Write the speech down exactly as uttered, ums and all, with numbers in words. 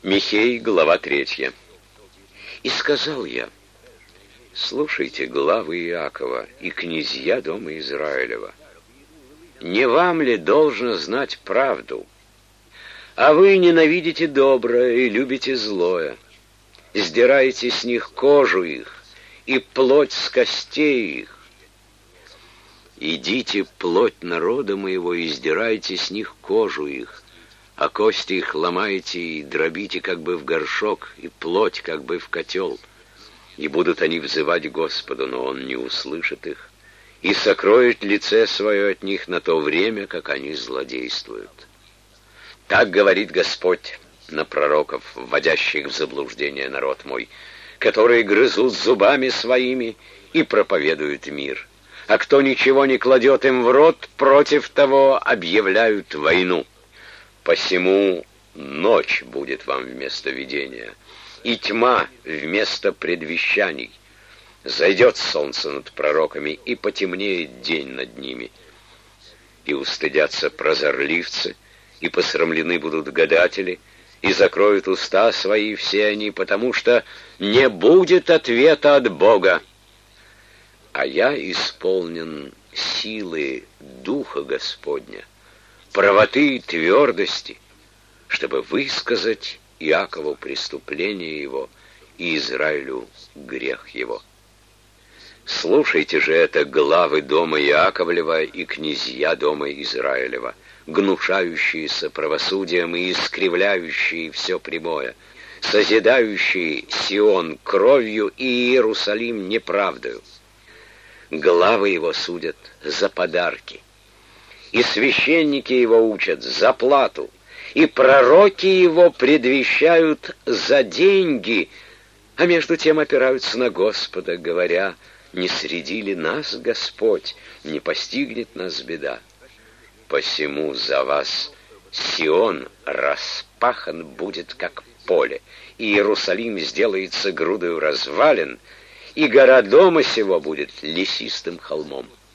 Михей, глава третья. «И сказал я: слушайте, главы Иакова и князья дома Израилева, не вам ли должно знать правду? А вы ненавидите доброе и любите злое, сдираете с них кожу их и плоть с костей их. Идите, плоть народа моего, и сдирайте с них кожу их, а кости их ломайте и дробите как бы в горшок, и плоть как бы в котел. И будут они взывать Господу, но Он не услышит их, и сокроет лице свое от них на то время, как они злодействуют. Так говорит Господь на пророков, вводящих в заблуждение народ мой, которые грызут зубами своими и проповедуют мир. А кто ничего не кладет им в рот, против того объявляют войну. Посему ночь будет вам вместо видения, и тьма вместо предвещаний. Зайдет солнце над пророками, и потемнеет день над ними. И устыдятся прозорливцы, и посрамлены будут гадатели, и закроют уста свои все они, потому что не будет ответа от Бога. А я исполнен силы Духа Господня, правоты и твердости, чтобы высказать Иакову преступление его и Израилю грех его. Слушайте же это, главы дома Иаковлева и князья дома Израилева, гнушающиеся правосудием и искривляющие все прямое, созидающие Сион кровью и Иерусалим неправдою. Главы его судят за подарки, и священники его учат за плату, и пророки его предвещают за деньги, а между тем опираются на Господа, говоря: не среди ли нас Господь, не постигнет нас беда. Посему за вас Сион распахан будет, как поле, и Иерусалим сделается грудою развалин, и гора дома сего будет лесистым холмом.